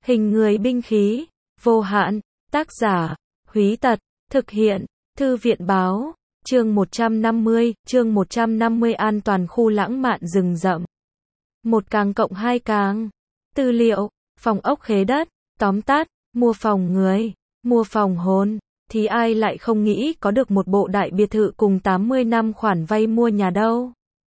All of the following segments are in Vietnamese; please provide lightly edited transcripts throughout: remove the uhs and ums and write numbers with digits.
Hình người binh khí, vô hạn, tác giả, Húy Tật, thực hiện, Thư viện báo, chương 150 an toàn khu lãng mạn rừng rậm. 1+2+. Tư liệu, phòng ốc khế đất, tóm tắt, mua phòng người, mua phòng hồn, thì ai lại không nghĩ có được một bộ đại biệt thự cùng 80 năm khoản vay mua nhà đâu.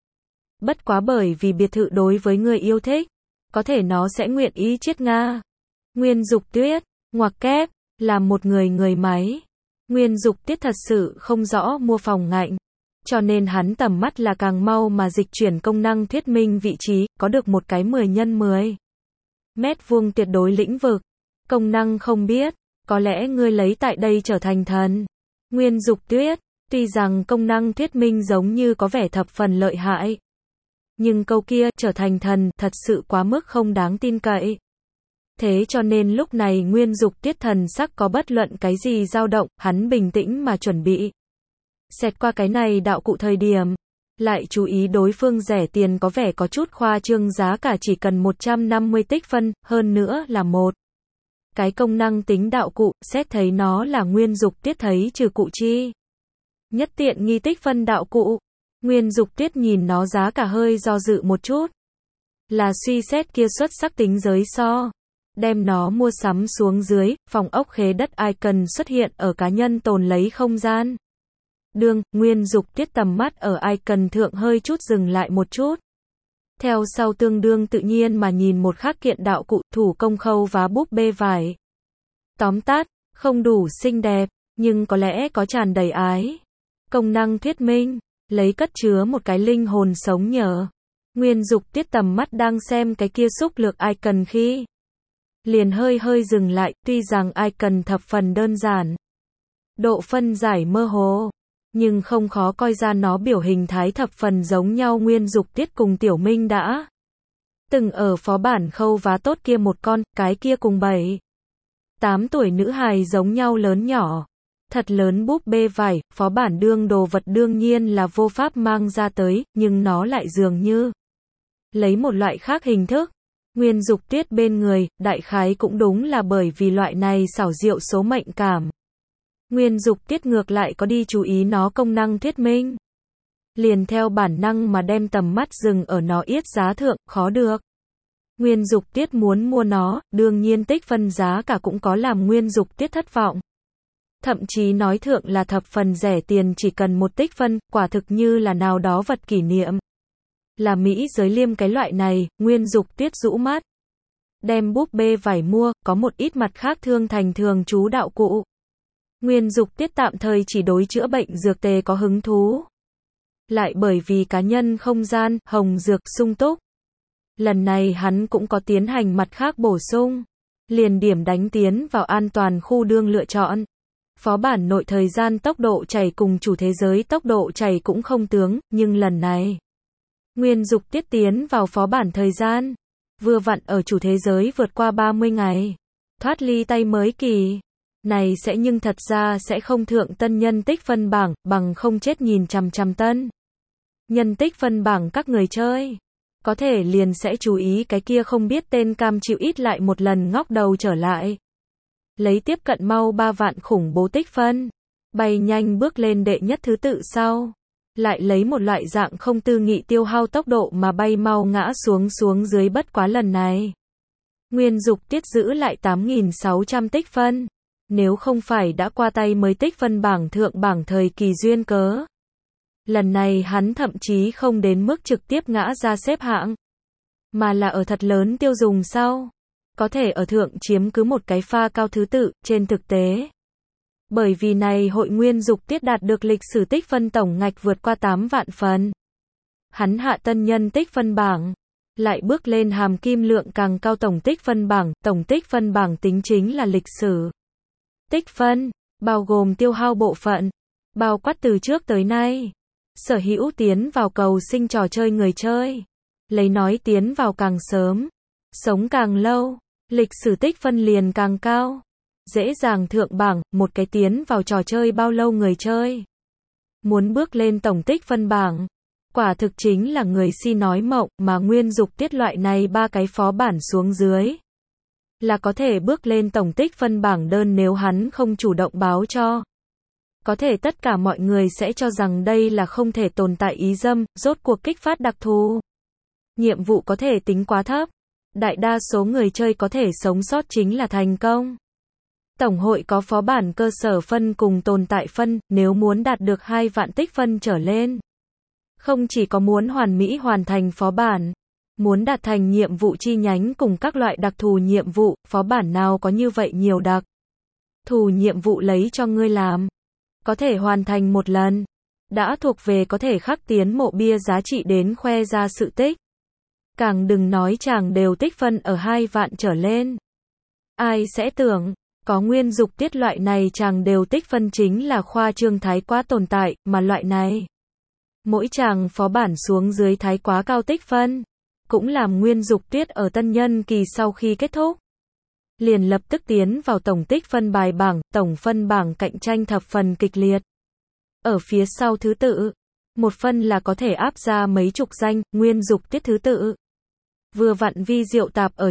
Bất quá bởi vì biệt thự đối với người yêu thích, có thể nó sẽ nguyện ý chiết Nga. Nguyên Dục Tuyết, ngoặc kép, là một người máy. Nguyên Dục Tuyết thật sự không rõ mua phòng ngạnh, cho nên hắn tầm mắt là càng mau mà dịch chuyển công năng thuyết minh vị trí, có được một cái 10x10 mét vuông tuyệt đối lĩnh vực. Công năng không biết, có lẽ ngươi lấy tại đây trở thành thần. Nguyên Dục Tuyết, tuy rằng công năng thuyết minh giống như có vẻ thập phần lợi hại, nhưng câu kia, trở thành thần, thật sự quá mức không đáng tin cậy. Thế cho nên lúc này Nguyên Dục Tuyết thần sắc có bất luận cái gì dao động, hắn bình tĩnh mà chuẩn bị. Xẹt qua cái này đạo cụ thời điểm, lại chú ý đối phương rẻ tiền có vẻ có chút khoa trương, giá cả chỉ cần 150 tích phân, hơn nữa là một cái công năng tính đạo cụ, xét thấy nó là Nguyên Dục Tuyết thấy trừ cụ chi nhất tiện nghi tích phân đạo cụ. Nguyên Dục Tuyết nhìn nó giá cả hơi do dự một chút, là suy xét kia xuất sắc tính giới so. Đem nó mua sắm xuống dưới, phòng ốc khế đất icon xuất hiện ở cá nhân tồn lấy không gian. Nguyên Dục Tuyết tầm mắt ở icon thượng hơi chút dừng lại một chút. Theo sau tương đương tự nhiên mà nhìn một khác kiện đạo cụ, thủ công khâu vá búp bê vải. Tóm tắt, không đủ xinh đẹp, nhưng có lẽ có tràn đầy ái. Công năng thuyết minh, lấy cất chứa một cái linh hồn sống nhờ. Nguyên Dục Tuyết tầm mắt đang xem cái kia xúc lược icon khi liền hơi dừng lại, tuy rằng icon thập phần đơn giản, độ phân giải mơ hồ, nhưng không khó coi ra nó biểu hình thái thập phần giống nhau. Nguyên Dục Tuyết cùng Tiểu Minh đã từng ở phó bản khâu vá tốt kia một con, cái kia cùng 7-8 tuổi nữ hài giống nhau lớn nhỏ. Thật lớn búp bê vải, phó bản đương đồ vật đương nhiên là vô pháp mang ra tới, nhưng nó lại dường như lấy một loại khác hình thức. Nguyên Dục Tuyết bên người, đại khái cũng đúng là bởi vì loại này xảo diệu số mệnh cảm. Nguyên Dục Tuyết ngược lại có đi chú ý nó công năng thuyết minh. Liền theo bản năng mà đem tầm mắt dừng ở nó yết giá thượng, khó được. Nguyên Dục Tuyết muốn mua nó, đương nhiên tích phân giá cả cũng có làm Nguyên Dục Tuyết thất vọng. Thậm chí nói thượng là thập phần rẻ tiền, chỉ cần một tích phân, quả thực như là nào đó vật kỷ niệm. Là Mỹ giới liêm cái loại này. Nguyên Dục Tuyết rũ mắt, đem búp bê vải mua, có một ít mặt khác thương thành thường trú đạo cụ. Nguyên Dục Tuyết tạm thời chỉ đối chữa bệnh dược tề có hứng thú. Lại bởi vì cá nhân không gian, hồng dược sung túc. Lần này hắn cũng có tiến hành mặt khác bổ sung. Liền điểm đánh tiến vào an toàn khu đương lựa chọn. Phó bản nội thời gian tốc độ chảy cùng chủ thế giới tốc độ chảy cũng không tướng, nhưng lần này Nguyên Dục Tuyết tiến vào phó bản thời gian, vừa vặn ở chủ thế giới vượt qua 30 ngày. Thoát ly tay mới kỳ này sẽ nhưng thật ra sẽ không thượng tân nhân tích phân bảng, bằng không chết nhìn chằm chằm tân nhân tích phân bảng các người chơi. Có thể liền sẽ chú ý cái kia không biết tên cam chịu ít lại một lần ngóc đầu trở lại. Lấy tiếp cận mau 3 vạn khủng bố tích phân, bay nhanh bước lên đệ nhất thứ tự sau. Lại lấy một loại dạng không tư nghị tiêu hao tốc độ mà bay mau ngã xuống dưới. Bất quá lần này Nguyên Dục Tuyết giữ lại 8.600 tích phân. Nếu không phải đã qua tay mới tích phân bảng thượng bảng thời kỳ duyên cớ, lần này hắn thậm chí không đến mức trực tiếp ngã ra xếp hạng, mà là ở thật lớn tiêu dùng sau, có thể ở thượng chiếm cứ một cái pha cao thứ tự. Trên thực tế, bởi vì này hội Nguyên Dục Tuyết đạt được lịch sử tích phân tổng ngạch vượt qua 8 vạn phần. Hắn hạ tân nhân tích phân bảng, lại bước lên hàm kim lượng càng cao tổng tích phân bảng tính chính là lịch sử tích phân, bao gồm tiêu hao bộ phận, bao quát từ trước tới nay sở hữu tiến vào cầu sinh trò chơi người chơi. Lấy nói tiến vào càng sớm, sống càng lâu, lịch sử tích phân liền càng cao. Dễ dàng thượng bảng, một cái tiến vào trò chơi bao lâu người chơi muốn bước lên tổng tích phân bảng, quả thực chính là người si nói mộng. Mà Nguyên Dục Tuyết loại này 3 cái phó bản xuống dưới, là có thể bước lên tổng tích phân bảng đơn nếu hắn không chủ động báo cho. Có thể tất cả mọi người sẽ cho rằng đây là không thể tồn tại ý dâm, rốt cuộc kích phát đặc thù. Nhiệm vụ có thể tính quá thấp. Đại đa số người chơi có thể sống sót chính là thành công. Tổng hội có phó bản cơ sở phân cùng tồn tại phân, nếu muốn đạt được 2 vạn tích phân trở lên. Không chỉ có muốn hoàn mỹ hoàn thành phó bản, muốn đạt thành nhiệm vụ chi nhánh cùng các loại đặc thù nhiệm vụ, phó bản nào có như vậy nhiều đặc thù nhiệm vụ lấy cho ngươi làm. Có thể hoàn thành một lần. Đã thuộc về có thể khắc tiến mộ bia giá trị đến khoe ra sự tích. Càng đừng nói chàng đều tích phân ở 2 vạn trở lên. Ai sẽ tưởng, có nguyên dục tiết loại này chàng đều tích phân chính là khoa trương thái quá tồn tại, mà loại này. Mỗi chàng phó bản xuống dưới thái quá cao tích phân. Cũng làm nguyên dục tiết ở tân nhân kỳ sau khi kết thúc. Liền lập tức tiến vào tổng tích phân bài bảng, tổng phân bảng cạnh tranh thập phần kịch liệt. Ở phía sau thứ tự, một phân là có thể áp ra mấy chục danh, nguyên dục tiết thứ tự. Vừa vặn vi diệu tạp ở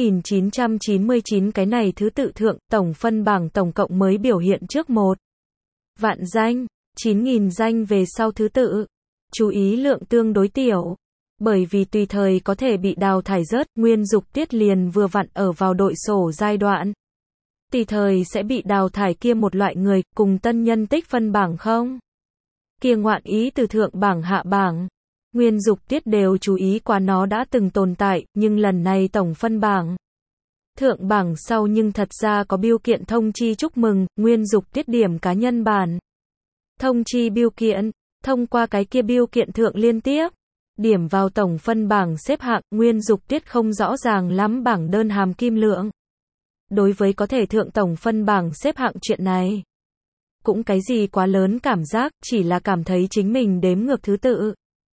9.999 cái này thứ tự thượng, tổng phân bảng tổng cộng mới biểu hiện trước 1 vạn danh, 9.000 danh về sau thứ tự. Chú ý lượng tương đối tiểu. Bởi vì tùy thời có thể bị đào thải rớt, nguyên dục tiết liền vừa vặn ở vào đội sổ giai đoạn. Tùy thời sẽ bị đào thải kia một loại người, cùng tân nhân tích phân bảng không? Kia ngoạn ý từ thượng bảng hạ bảng. Nguyên dục tiết đều chú ý qua nó đã từng tồn tại, nhưng lần này tổng phân bảng. Thượng bảng sau nhưng thật ra có bưu kiện thông chi chúc mừng, nguyên dục tiết điểm cá nhân bản. Thông chi bưu kiện, thông qua cái kia bưu kiện thượng liên tiếp. Điểm vào tổng phân bảng xếp hạng, nguyên dục tiết không rõ ràng lắm bảng đơn hàm kim lượng. Đối với có thể thượng tổng phân bảng xếp hạng chuyện này, cũng cái gì quá lớn cảm giác, chỉ là cảm thấy chính mình đếm ngược thứ tự.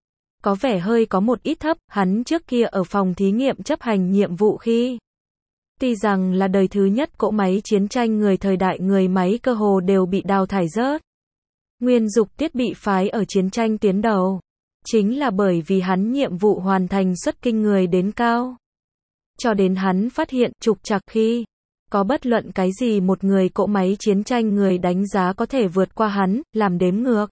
Có vẻ hơi có một ít thấp, hắn trước kia ở phòng thí nghiệm chấp hành nhiệm vụ khi. Tuy rằng là đời thứ nhất cỗ máy chiến tranh người thời đại người máy cơ hồ đều bị đào thải rớt. Nguyên dục tiết bị phái ở chiến tranh tuyến đầu. Chính là bởi vì hắn nhiệm vụ hoàn thành suất kinh người đến cao. Cho đến hắn phát hiện trục trặc khi có bất luận cái gì một người cỗ máy chiến tranh người đánh giá có thể vượt qua hắn, làm đếm ngược.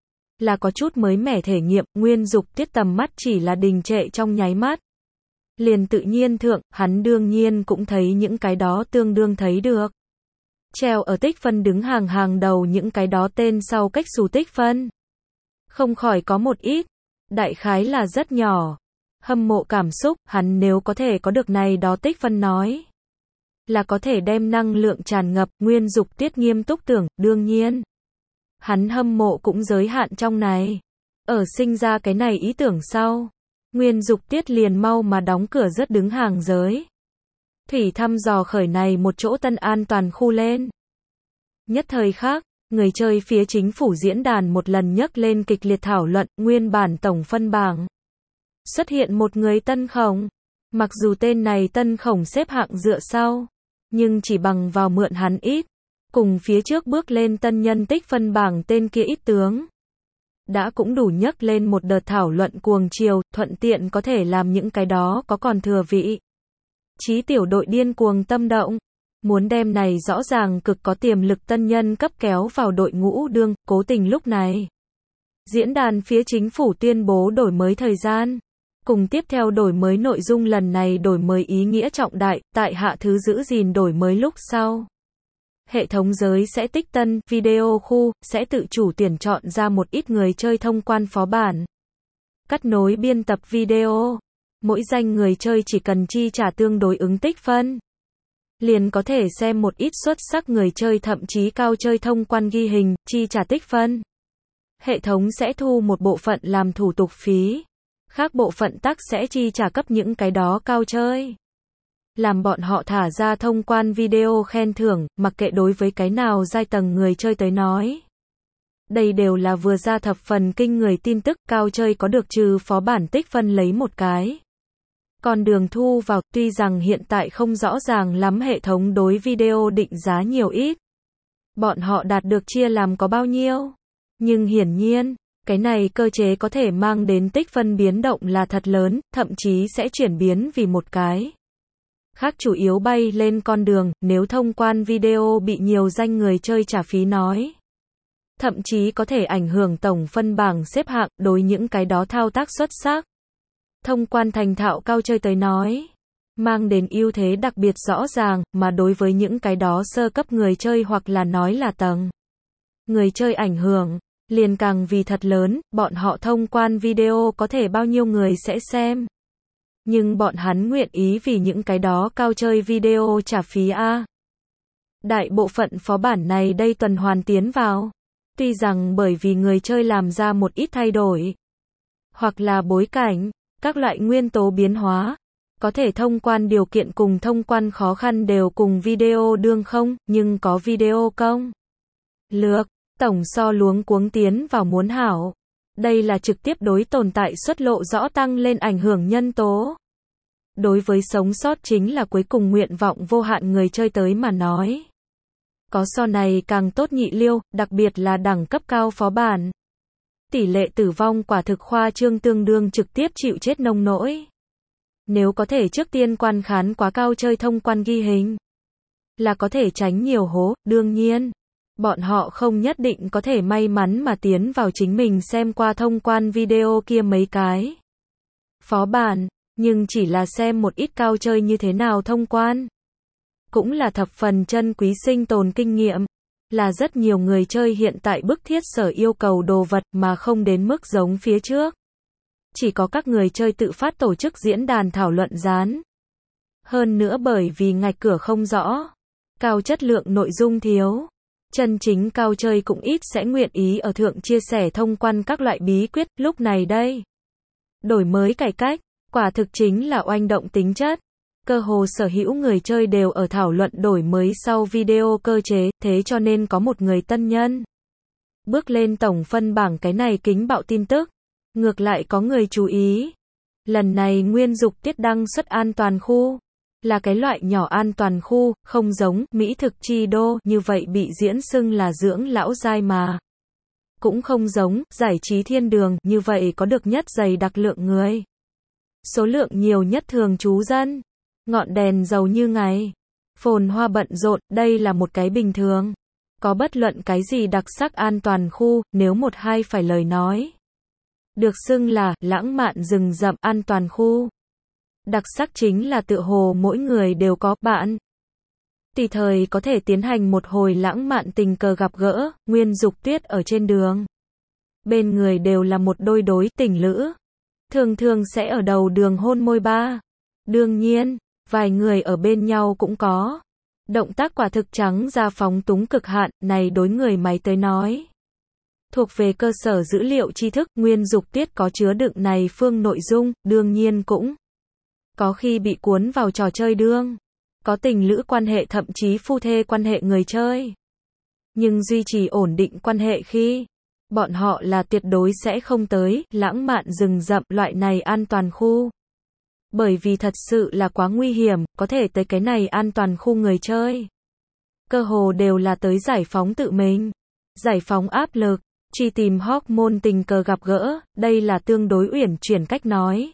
Là có chút mới mẻ thể nghiệm, nguyên dục tiết tầm mắt chỉ là đình trệ trong nháy mắt. Liền tự nhiên thượng, hắn đương nhiên cũng thấy những cái đó tương đương thấy được. Treo ở tích phân đứng hàng đầu những cái đó tên sau cách xù tích phân. Không khỏi có một ít. Đại khái là rất nhỏ. Hâm mộ cảm xúc, hắn nếu có thể có được này đó tích phân nói. Là có thể đem năng lượng tràn ngập, nguyên dục tiết nghiêm túc tưởng, đương nhiên. Hắn hâm mộ cũng giới hạn trong này. Ở sinh ra cái này ý tưởng sau. Nguyên dục tiết liền mau mà đóng cửa rất đứng hàng giới. Thủy thăm dò khởi này một chỗ tân an toàn khu lên. Nhất thời khác. Người chơi phía chính phủ diễn đàn một lần nhấc lên kịch liệt thảo luận, nguyên bản tổng phân bảng. Xuất hiện một người tân khổng. Mặc dù tên này tân khổng xếp hạng dựa sau, nhưng chỉ bằng vào mượn hắn ít, cùng phía trước bước lên tân nhân tích phân bảng tên kia ít tướng. Đã cũng đủ nhấc lên một đợt thảo luận cuồng chiều, thuận tiện có thể làm những cái đó có còn thừa vị. Chí tiểu đội điên cuồng tâm động. Muốn đem này rõ ràng cực có tiềm lực tân nhân cấp kéo vào đội ngũ đương, cố tình lúc này. Diễn đàn phía chính phủ tuyên bố đổi mới thời gian. Cùng tiếp theo đổi mới nội dung lần này đổi mới ý nghĩa trọng đại, tại hạ thứ giữ gìn đổi mới lúc sau. Hệ thống giới sẽ tích tân, video khu, sẽ tự chủ tuyển chọn ra một ít người chơi thông quan phó bản. Cắt nối biên tập video. Mỗi danh người chơi chỉ cần chi trả tương đối ứng tích phân. Liền có thể xem một ít xuất sắc người chơi thậm chí cao chơi thông quan ghi hình, chi trả tích phân. Hệ thống sẽ thu một bộ phận làm thủ tục phí. Khác bộ phận tắc sẽ chi trả cấp những cái đó cao chơi. Làm bọn họ thả ra thông quan video khen thưởng, mặc kệ đối với cái nào giai tầng người chơi tới nói. Đây đều là vừa ra thập phần kinh người tin tức, cao chơi có được trừ phó bản tích phân lấy một cái. Còn đường thu vào, tuy rằng hiện tại không rõ ràng lắm hệ thống đối video định giá nhiều ít. Bọn họ đạt được chia làm có bao nhiêu. Nhưng hiển nhiên, cái này cơ chế có thể mang đến tích phân biến động là thật lớn, thậm chí sẽ chuyển biến vì một cái khác chủ yếu bay lên con đường, nếu thông quan video bị nhiều danh người chơi trả phí nói. Thậm chí có thể ảnh hưởng tổng phân bảng xếp hạng, đối những cái đó thao tác xuất sắc. Thông quan thành thạo cao chơi tới nói. Mang đến ưu thế đặc biệt rõ ràng, mà đối với những cái đó sơ cấp người chơi hoặc là nói là tầng. Người chơi ảnh hưởng, liền càng vì thật lớn, bọn họ thông quan video có thể bao nhiêu người sẽ xem. Nhưng bọn hắn nguyện ý vì những cái đó cao chơi video trả phí a. Đại bộ phận phó bản này đây tuần hoàn tiến vào. Tuy rằng bởi vì người chơi làm ra một ít thay đổi, hoặc là bối cảnh, các loại nguyên tố biến hóa, có thể thông quan điều kiện cùng thông quan khó khăn đều cùng video đương không, nhưng có video công lược, tổng so luống cuống tiến vào muốn hảo. Đây là trực tiếp đối tồn tại suất lộ rõ tăng lên ảnh hưởng nhân tố. Đối với sống sót chính là cuối cùng nguyện vọng vô hạn người chơi tới mà nói. Có so này càng tốt nhị liêu, đặc biệt là đẳng cấp cao phó bản. Tỷ lệ tử vong quả thực khoa trương tương đương trực tiếp chịu chết nông nỗi. Nếu có thể trước tiên quan khán quá cao chơi thông quan ghi hình, là có thể tránh nhiều hố, đương nhiên. Bọn họ không nhất định có thể may mắn mà tiến vào chính mình xem qua thông quan video kia mấy cái phó bản, nhưng chỉ là xem một ít cao chơi như thế nào thông quan. Cũng là thập phần chân quý sinh tồn kinh nghiệm, là rất nhiều người chơi hiện tại bức thiết sở yêu cầu đồ vật mà không đến mức giống phía trước. Chỉ có các người chơi tự phát tổ chức diễn đàn thảo luận dán. Hơn nữa bởi vì ngạch cửa không rõ, cao chất lượng nội dung thiếu. Chân chính cao chơi cũng ít sẽ nguyện ý ở thượng chia sẻ thông quan các loại bí quyết, lúc này đây. Đổi mới cải cách, quả thực chính là oanh động tính chất. Cơ hồ sở hữu người chơi đều ở thảo luận đổi mới sau video cơ chế, thế cho nên có một người tân nhân bước lên tổng phân bảng cái này kính bạo tin tức. Ngược lại có người chú ý. Lần này Nguyên Dục Tiết đăng xuất an toàn khu. Là cái loại nhỏ an toàn khu, không giống Mỹ thực chi đô như vậy bị diễn xưng là dưỡng lão giai mà. Cũng không giống giải trí thiên đường như vậy có được nhất dày đặc lượng người. Số lượng nhiều nhất thường trú dân. Ngọn đèn dầu như ngày. Phồn hoa bận rộn, đây là một cái bình thường. Có bất luận cái gì đặc sắc an toàn khu, nếu một hai phải lời nói. Được xưng là lãng mạn rừng rậm an toàn khu. Đặc sắc chính là tựa hồ mỗi người đều có bạn. Tùy thời có thể tiến hành một hồi lãng mạn tình cờ gặp gỡ, Nguyên Dục Tuyết ở trên đường. Bên người đều là một đôi đối tình lữ. Thường thường sẽ ở đầu đường hôn môi ba. Đương nhiên, vài người ở bên nhau cũng có. Động tác quả thực trắng ra phóng túng cực hạn, này đối người máy tới nói. Thuộc về cơ sở dữ liệu tri thức, Nguyên Dục Tiết có chứa đựng này phương nội dung, đương nhiên cũng có khi bị cuốn vào trò chơi đương. Có tình lữ quan hệ thậm chí phu thê quan hệ người chơi. Nhưng duy trì ổn định quan hệ khi bọn họ là tuyệt đối sẽ không tới lãng mạn rừng rậm loại này an toàn khu. Bởi vì thật sự là quá nguy hiểm, có thể tới cái này an toàn khu người chơi. Cơ hồ đều là tới giải phóng tự mình, giải phóng áp lực, truy tìm hormone tình cờ gặp gỡ, đây là tương đối uyển chuyển cách nói.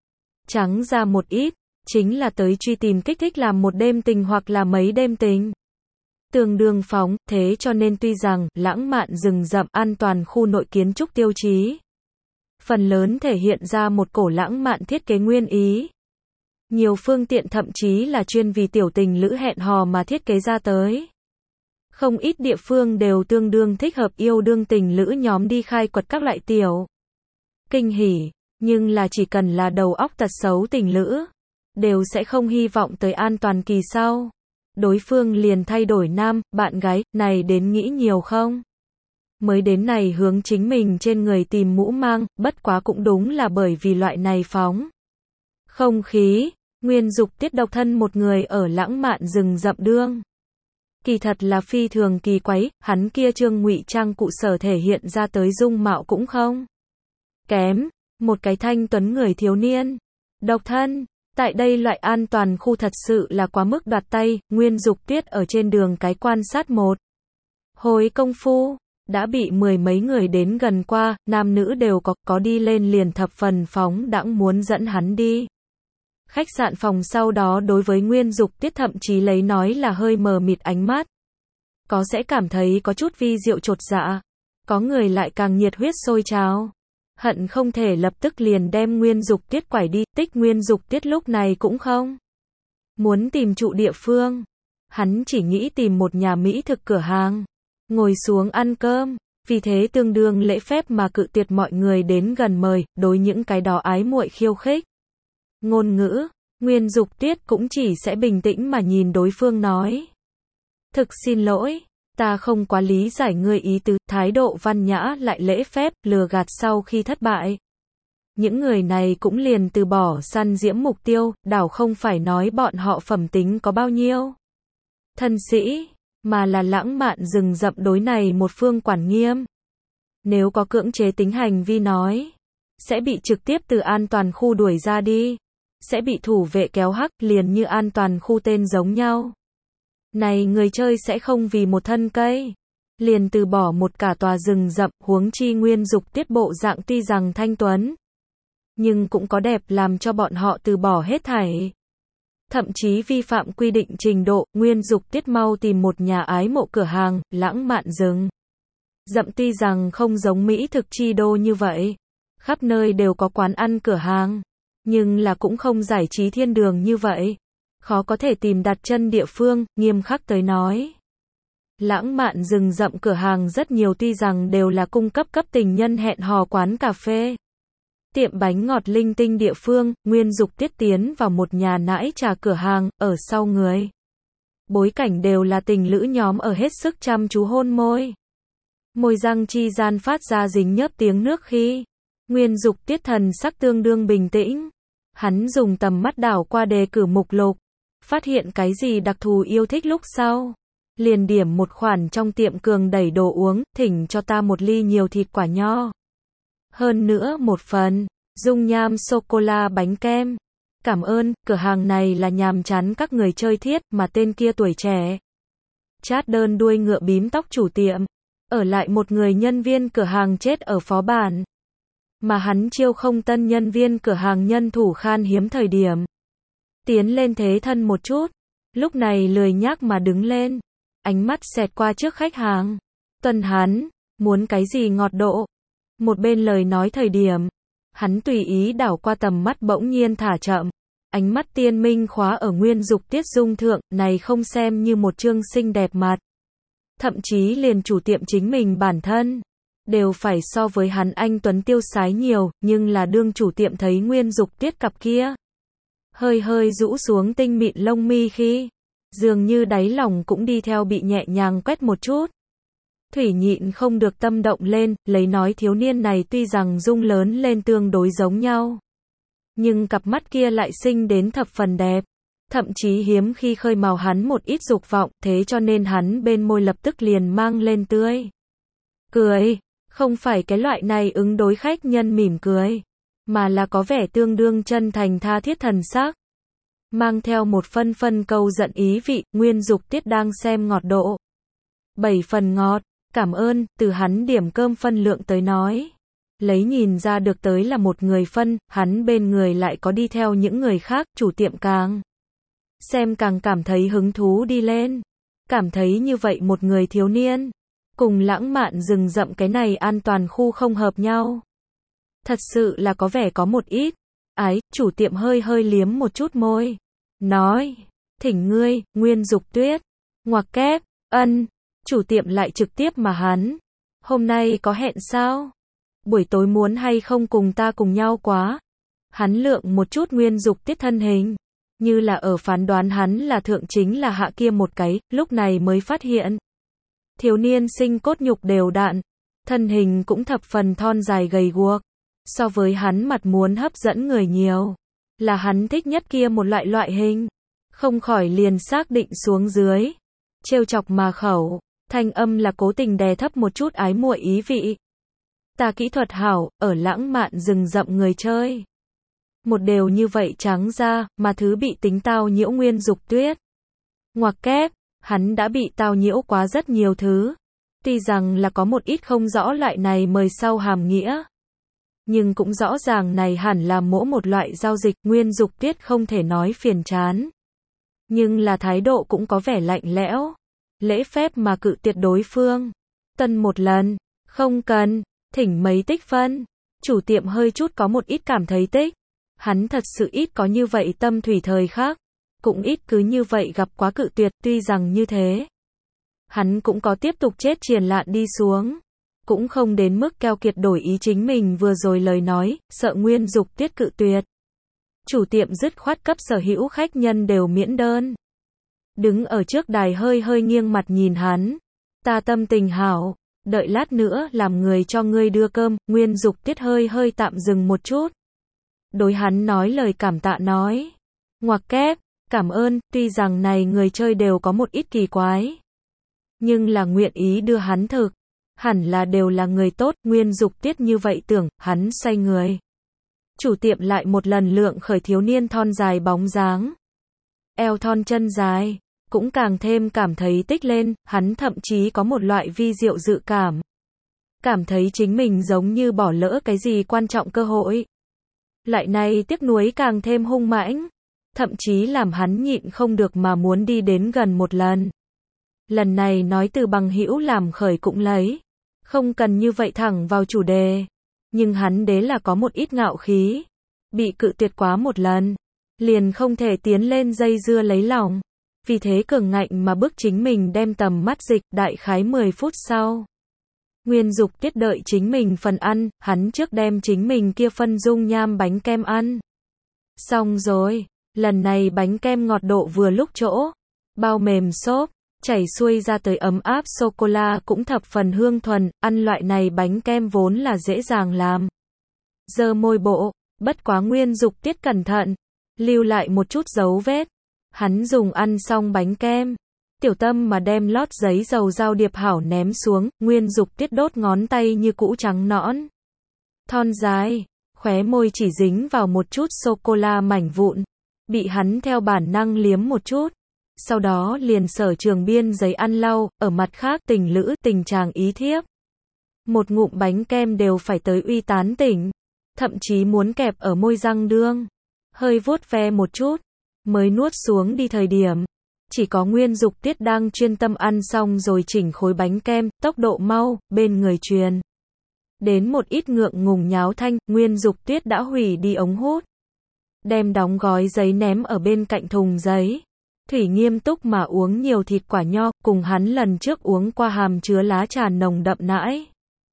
Trắng ra một ít, chính là tới truy tìm kích thích làm một đêm tình hoặc là mấy đêm tình. Tương đương phóng, thế cho nên tuy rằng lãng mạn rừng rậm an toàn khu nội kiến trúc tiêu chí phần lớn thể hiện ra một cổ lãng mạn thiết kế nguyên ý. Nhiều phương tiện thậm chí là chuyên vì tiểu tình lữ hẹn hò mà thiết kế ra tới. Không ít địa phương đều tương đương thích hợp yêu đương tình lữ nhóm đi khai quật các loại tiểu kinh hỉ, nhưng là chỉ cần là đầu óc tật xấu tình lữ, đều sẽ không hy vọng tới an toàn kỳ sau. Đối phương liền thay đổi nam, bạn gái, này đến nghĩ nhiều không? Mới đến này hướng chính mình trên người tìm mũ mang, bất quá cũng đúng là bởi vì loại này phóng không khí, Nguyên Dục Tiết độc thân một người ở lãng mạn rừng rậm đương. Kỳ thật là phi thường kỳ quái, hắn kia trương ngụy trang cụ sở thể hiện ra tới dung mạo cũng không kém, một cái thanh tuấn người thiếu niên, độc thân, tại đây loại an toàn khu thật sự là quá mức đoạt tay, Nguyên Dục Tiết ở trên đường cái quan sát một hồi công phu, đã bị mười mấy người đến gần qua, nam nữ đều có đi lên liền thập phần phóng đãng muốn dẫn hắn đi Khách sạn phòng sau đó đối với Nguyên Dục Tiết thậm chí lấy nói là hơi mờ mịt ánh mắt. Có sẽ cảm thấy có chút vi diệu chột dạ. Có người lại càng nhiệt huyết sôi trào. Hận không thể lập tức liền đem Nguyên Dục Tiết quải đi, tích Nguyên Dục Tiết lúc này cũng không muốn tìm trụ địa phương. Hắn chỉ nghĩ tìm một nhà mỹ thực cửa hàng, ngồi xuống ăn cơm, vì thế tương đương lễ phép mà cự tuyệt mọi người đến gần mời, đối những cái đó ái muội khiêu khích. Ngôn ngữ, Nguyên Dục Tiết cũng chỉ sẽ bình tĩnh mà nhìn đối phương nói. Thực xin lỗi, ta không quá lý giải ngươi ý tứ, thái độ văn nhã lại lễ phép, lừa gạt sau khi thất bại. Những người này cũng liền từ bỏ săn diễm mục tiêu, đảo không phải nói bọn họ phẩm tính có bao nhiêu thân sĩ, mà là lãng mạn rừng rậm đối này một phương quản nghiêm. Nếu có cưỡng chế tính hành vi nói, sẽ bị trực tiếp từ an toàn khu đuổi ra đi, sẽ bị thủ vệ kéo hắc, liền như an toàn khu tên giống nhau. Này người chơi sẽ không vì một thân cây, liền từ bỏ một cả tòa rừng rậm, huống chi Nguyên Dục Tiết bộ dạng tuy rằng thanh tuấn, nhưng cũng có đẹp làm cho bọn họ từ bỏ hết thảy. Thậm chí vi phạm quy định trình độ, Nguyên Dục Tiết mau tìm một nhà ái mộ cửa hàng, lãng mạn rừng rậm tuy rằng không giống mỹ thực chi đô như vậy, khắp nơi đều có quán ăn cửa hàng, nhưng là cũng không giải trí thiên đường như vậy. Khó có thể tìm đặt chân địa phương, nghiêm khắc tới nói. Lãng mạn rừng rậm cửa hàng rất nhiều tuy rằng đều là cung cấp cấp tình nhân hẹn hò quán cà phê, tiệm bánh ngọt linh tinh địa phương, Nguyên Dục Tiết tiến vào một nhà nãi trà cửa hàng, ở sau người. Bối cảnh đều là tình lữ nhóm ở hết sức chăm chú hôn môi. Môi răng chi gian phát ra dính nhớp tiếng nước khi Nguyên Dục Tiết thần sắc tương đương bình tĩnh. Hắn dùng tầm mắt đảo qua đề cử mục lục, phát hiện cái gì đặc thù yêu thích lúc sau. Liền điểm một khoản trong tiệm cường đẩy đồ uống, thỉnh cho ta một ly nhiều thịt quả nho. Hơn nữa một phần, dung nham sô-cô-la bánh kem. Cảm ơn, cửa hàng này là nhàm chán các người chơi thiết, mà tên kia tuổi trẻ. Chát đơn đuôi ngựa bím tóc chủ tiệm. Ở lại một người nhân viên cửa hàng chết ở phó bản. Mà hắn chiêu không tân nhân viên cửa hàng nhân thủ khan hiếm thời điểm. Tiến lên thế thân một chút. Lúc này lười nhác mà đứng lên. Ánh mắt xẹt qua trước khách hàng. Tuần hắn, muốn cái gì ngọt độ. Một bên lời nói thời điểm. Hắn tùy ý đảo qua tầm mắt bỗng nhiên thả chậm. Ánh mắt tiên minh khóa ở Nguyên Dục Tiết dung thượng, này không xem như một chương xinh đẹp mặt. Thậm chí liền chủ tiệm chính mình bản thân. Đều phải so với hắn anh tuấn tiêu sái nhiều, nhưng là đương chủ tiệm thấy Nguyên Dục Tiết cặp kia. Hơi hơi rũ xuống tinh mịn lông mi khi. Dường như đáy lòng cũng đi theo bị nhẹ nhàng quét một chút. Thủy nhịn không được tâm động lên, lấy nói thiếu niên này tuy rằng dung lớn lên tương đối giống nhau. Nhưng cặp mắt kia lại xinh đến thập phần đẹp. Thậm chí hiếm khi khơi mào hắn một ít dục vọng, thế cho nên hắn bên môi lập tức liền mang lên tươi cười. Không phải cái loại này ứng đối khách nhân mỉm cười, mà là có vẻ tương đương chân thành tha thiết thần sắc. Mang theo một phân phân câu giận ý vị, Nguyên Dục Tiết đang xem ngọt độ. 7 phần ngọt, cảm ơn, từ hắn điểm cơm phân lượng tới nói. Lấy nhìn ra được tới là một người phân, hắn bên người lại có đi theo những người khác, chủ tiệm càng xem càng cảm thấy hứng thú đi lên. Cảm thấy như vậy một người thiếu niên, cùng lãng mạn rừng rậm cái này an toàn khu không hợp nhau. Thật sự là có vẻ có một ít. Ái, chủ tiệm hơi hơi liếm một chút môi. Nói, thỉnh ngươi, Nguyên Dục Tuyết. Ngoặc kép, ân. Chủ tiệm lại trực tiếp mà hắn. Hôm nay có hẹn sao? Buổi tối muốn hay không cùng ta cùng nhau quá? Hắn lượng một chút Nguyên Dục Tiết thân hình. Như là ở phán đoán hắn là thượng chính là hạ kia một cái, lúc này mới phát hiện. Thiếu niên sinh cốt nhục đều đặn, thân hình cũng thập phần thon dài gầy guộc. So với hắn mặt muốn hấp dẫn người nhiều, là hắn thích nhất kia một loại hình. Không khỏi liền xác định xuống dưới. Trêu chọc mà khẩu, thanh âm là cố tình đè thấp một chút ái muội ý vị. Ta kỹ thuật hảo, ở lãng mạn rừng rậm người chơi. Một đều như vậy trắng ra, mà thứ bị tính tao nhiễu Nguyên Dục Tuyết. Ngoặc kép, hắn đã bị tao nhiễu quá rất nhiều thứ. Tuy rằng là có một ít không rõ loại này mời sau hàm nghĩa. Nhưng cũng rõ ràng này hẳn là một loại giao dịch, Nguyên Dục Tiết không thể nói phiền chán. Nhưng là thái độ cũng có vẻ lạnh lẽo. Lễ phép mà cự tuyệt đối phương. Tân một lần, không cần, thỉnh mấy tích phân. Chủ tiệm hơi chút có một ít cảm thấy tích. Hắn thật sự ít có như vậy tâm thủy thời khác. Cũng ít cứ như vậy gặp quá cự tuyệt, tuy rằng như thế. Hắn cũng có tiếp tục chết triền lạn đi xuống. Cũng không đến mức keo kiệt đổi ý chính mình vừa rồi lời nói, sợ Nguyên Dục Tiết cự tuyệt. Chủ tiệm dứt khoát cấp sở hữu khách nhân đều miễn đơn. Đứng ở trước đài hơi nghiêng mặt nhìn hắn. Ta tâm tình hảo, đợi lát nữa làm người cho ngươi đưa cơm, Nguyên Dục Tiết hơi tạm dừng một chút. Đối hắn nói lời cảm tạ nói. Ngoặc kép, cảm ơn, tuy rằng này người chơi đều có một ít kỳ quái. Nhưng là nguyện ý đưa hắn thực. Hẳn là đều là người tốt, Nguyên Dục Tiết như vậy tưởng, hắn xoay người. Chủ tiệm lại một lần lượng khởi thiếu niên thon dài bóng dáng. Eo thon chân dài, cũng càng thêm cảm thấy tích lên, hắn thậm chí có một loại vi diệu dự cảm. Cảm thấy chính mình giống như bỏ lỡ cái gì quan trọng cơ hội. Lại này tiếc nuối càng thêm hung mãnh, thậm chí làm hắn nhịn không được mà muốn đi đến gần một lần. Lần này nói từ bằng hữu làm khởi cũng lấy. Không cần như vậy thẳng vào chủ đề. Nhưng hắn đế là có một ít ngạo khí. Bị cự tuyệt quá một lần. Liền không thể tiến lên dây dưa lấy lòng. Vì thế cường ngạnh mà bức chính mình đem tầm mắt dịch, đại khái 10 phút sau. Nguyên Dục Tiết đợi chính mình phần ăn, hắn trước đem chính mình kia phân dung nham bánh kem ăn. Xong rồi, lần này bánh kem ngọt độ vừa lúc chỗ. Bao mềm xốp. Chảy xuôi ra tới ấm áp sô-cô-la cũng thập phần hương thuần, ăn loại này bánh kem vốn là dễ dàng làm. Giơ môi bộ, bất quá Nguyên Dục Tiết cẩn thận, lưu lại một chút dấu vết. Hắn dùng ăn xong bánh kem, tiểu tâm mà đem lót giấy dầu dao điệp hảo ném xuống, Nguyên Dục Tiết đốt ngón tay như cũ trắng nõn. Thon dài, khóe môi chỉ dính vào một chút sô-cô-la mảnh vụn, bị hắn theo bản năng liếm một chút. Sau đó liền sở trường biên giấy ăn lau, ở mặt khác tình lữ tình chàng ý thiếp. Một ngụm bánh kem đều phải tới uy tán tỉnh, thậm chí muốn kẹp ở môi răng đương. Hơi vuốt ve một chút, mới nuốt xuống đi thời điểm. Chỉ có Nguyên Dục Tiết đang chuyên tâm ăn xong rồi chỉnh khối bánh kem, tốc độ mau, bên người truyền. Đến một ít ngượng ngùng nháo thanh, Nguyên Dục Tiết đã hủy đi ống hút. Đem đóng gói giấy ném ở bên cạnh thùng giấy. Thủy nghiêm túc mà uống nhiều thịt quả nho, cùng hắn lần trước uống qua hàm chứa lá trà nồng đậm nãi.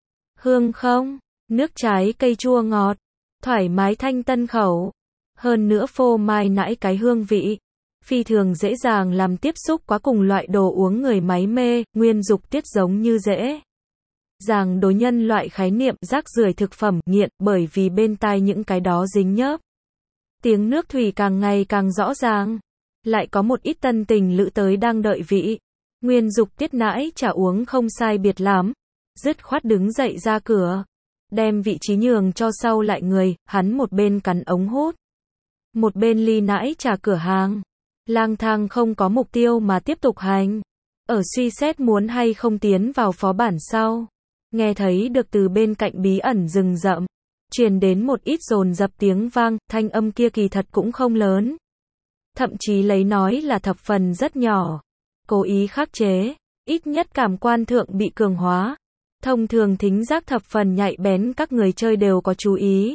Hương không? Nước trái cây chua ngọt. Thoải mái thanh tân khẩu. Hơn nữa phô mai nãi cái hương vị. Phi thường dễ dàng làm tiếp xúc quá cùng loại đồ uống người máy mê, Nguyên Dục Tiết giống như dễ dàng đối nhân loại khái niệm rác rưởi thực phẩm nghiện bởi vì bên tai những cái đó dính nhớp. Tiếng nước thủy càng ngày càng rõ ràng. Lại có một ít tân tình lữ tới đang đợi vị. Nguyên Dục Tiết nãi trà uống không sai biệt lắm. Dứt khoát đứng dậy ra cửa. Đem vị trí nhường cho sau lại người, hắn một bên cắn ống hút. Một bên ly nãi trà cửa hàng. Lang thang không có mục tiêu mà tiếp tục hành. Ở suy xét muốn hay không tiến vào phó bản sau. Nghe thấy được từ bên cạnh bí ẩn rừng rậm. Truyền đến một ít dồn dập tiếng vang, thanh âm kia kỳ thật cũng không lớn. Thậm chí lấy nói là thập phần rất nhỏ. Cố ý khắc chế, ít nhất cảm quan thượng bị cường hóa. Thông thường thính giác thập phần nhạy bén các người chơi đều có chú ý.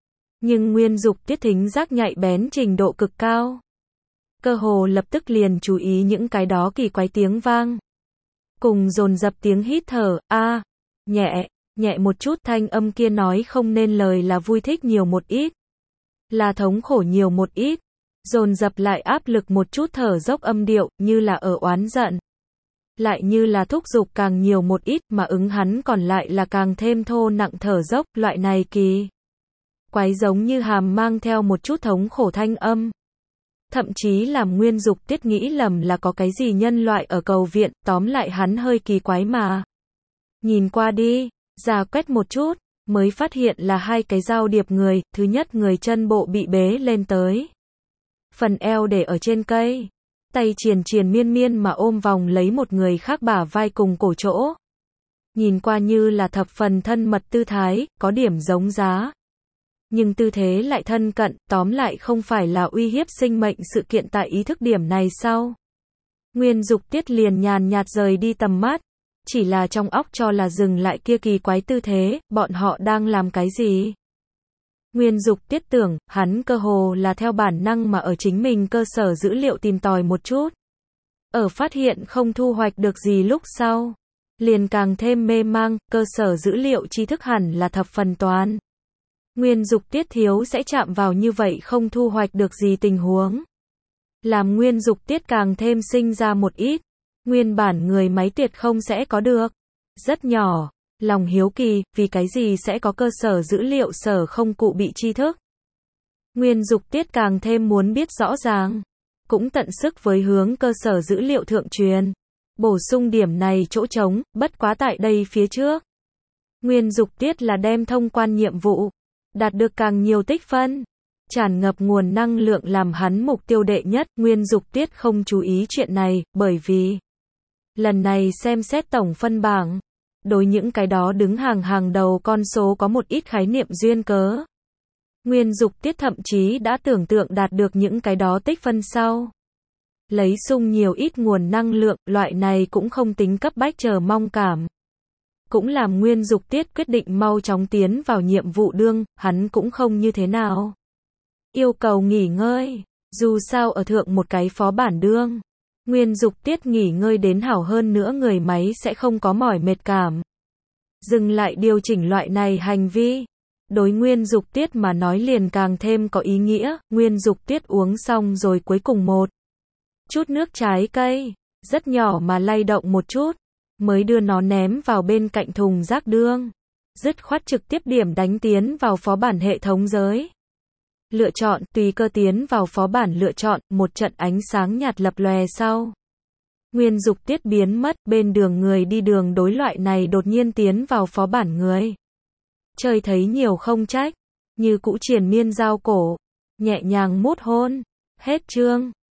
Nhưng Nguyên Dục Tiết thính giác nhạy bén trình độ cực cao. Cơ hồ lập tức liền chú ý những cái đó kỳ quái tiếng vang. Cùng dồn dập tiếng hít thở, nhẹ một chút thanh âm kia nói không nên lời là vui thích nhiều một ít. Là thống khổ nhiều một ít. Dồn dập lại áp lực một chút thở dốc âm điệu, như là ở oán giận. Lại như là thúc giục càng nhiều một ít mà ứng hắn còn lại là càng thêm thô nặng thở dốc, loại này kỳ quái giống như hàm mang theo một chút thống khổ thanh âm. Thậm chí làm Nguyên Dục Tiết nghĩ lầm là có cái gì nhân loại ở cầu viện, tóm lại hắn hơi kỳ quái mà. Nhìn qua đi, ra quét một chút, mới phát hiện là hai cái giao điệp người, thứ nhất người chân bộ bị bế lên tới. Phần eo để ở trên cây. Tay triền miên mà ôm vòng lấy một người khác bả vai cùng cổ chỗ. Nhìn qua như là thập phần thân mật tư thái, có điểm giống giá. nhưng tư thế lại thân cận, tóm lại không phải là uy hiếp sinh mệnh sự kiện tại ý thức điểm này sao? Nguyên Dục Tiết liền nhàn nhạt rời đi tầm mắt, chỉ là trong óc cho là dừng lại kia kỳ quái tư thế, bọn họ đang làm cái gì? Nguyên Dục Tiết tưởng, hắn cơ hồ là theo bản năng mà ở chính mình cơ sở dữ liệu tìm tòi một chút. Ở phát hiện không thu hoạch được gì lúc sau, liền càng thêm mê mang, cơ sở dữ liệu tri thức hẳn là thập phần toán. Nguyên Dục Tiết thiếu sẽ chạm vào như vậy không thu hoạch được gì tình huống. Làm Nguyên Dục Tiết càng thêm sinh ra một ít, nguyên bản người máy tuyệt không sẽ có được. Rất nhỏ, lòng hiếu kỳ, vì cái gì sẽ có cơ sở dữ liệu sở không cụ bị tri thức. Nguyên Dục Tiết càng thêm muốn biết rõ ràng, cũng tận sức với hướng cơ sở dữ liệu thượng truyền. Bổ sung điểm này chỗ trống, bất quá tại đây phía trước. Nguyên Dục Tiết là đem thông quan nhiệm vụ, đạt được càng nhiều tích phân, tràn ngập nguồn năng lượng làm hắn mục tiêu đệ nhất. Nguyên Dục Tiết không chú ý chuyện này, bởi vì lần này xem xét tổng phân bảng, đối những cái đó đứng hàng đầu con số có một ít khái niệm duyên cớ. Nguyên Dục Tiết thậm chí đã tưởng tượng đạt được những cái đó tích phân sau. Lấy sung nhiều ít nguồn năng lượng, loại này cũng không tính cấp bách chờ mong cảm. Cũng làm Nguyên Dục Tiết quyết định mau chóng tiến vào nhiệm vụ đương, hắn cũng không như thế nào yêu cầu nghỉ ngơi, dù sao ở thượng một cái phó bản đương. Nguyên Dục Tiết nghỉ ngơi đến hảo hơn nữa người máy sẽ không có mỏi mệt cảm. Dừng lại điều chỉnh loại này hành vi. Đối Nguyên Dục Tiết mà nói liền càng thêm có ý nghĩa. Nguyên Dục Tiết uống xong rồi cuối cùng một chút nước trái cây, rất nhỏ mà lay động một chút, mới đưa nó ném vào bên cạnh thùng rác đương. Dứt khoát trực tiếp điểm đánh tiến vào phó bản hệ thống giới. Lựa chọn, tùy cơ tiến vào phó bản lựa chọn, một trận ánh sáng nhạt lập lòe sau. Nguyên Dục Tiết biến mất, bên đường người đi đường đối loại này đột nhiên tiến vào phó bản người. Trời thấy nhiều không trách, như cũ triền miên giao cổ, nhẹ nhàng mút hôn. Hết chương.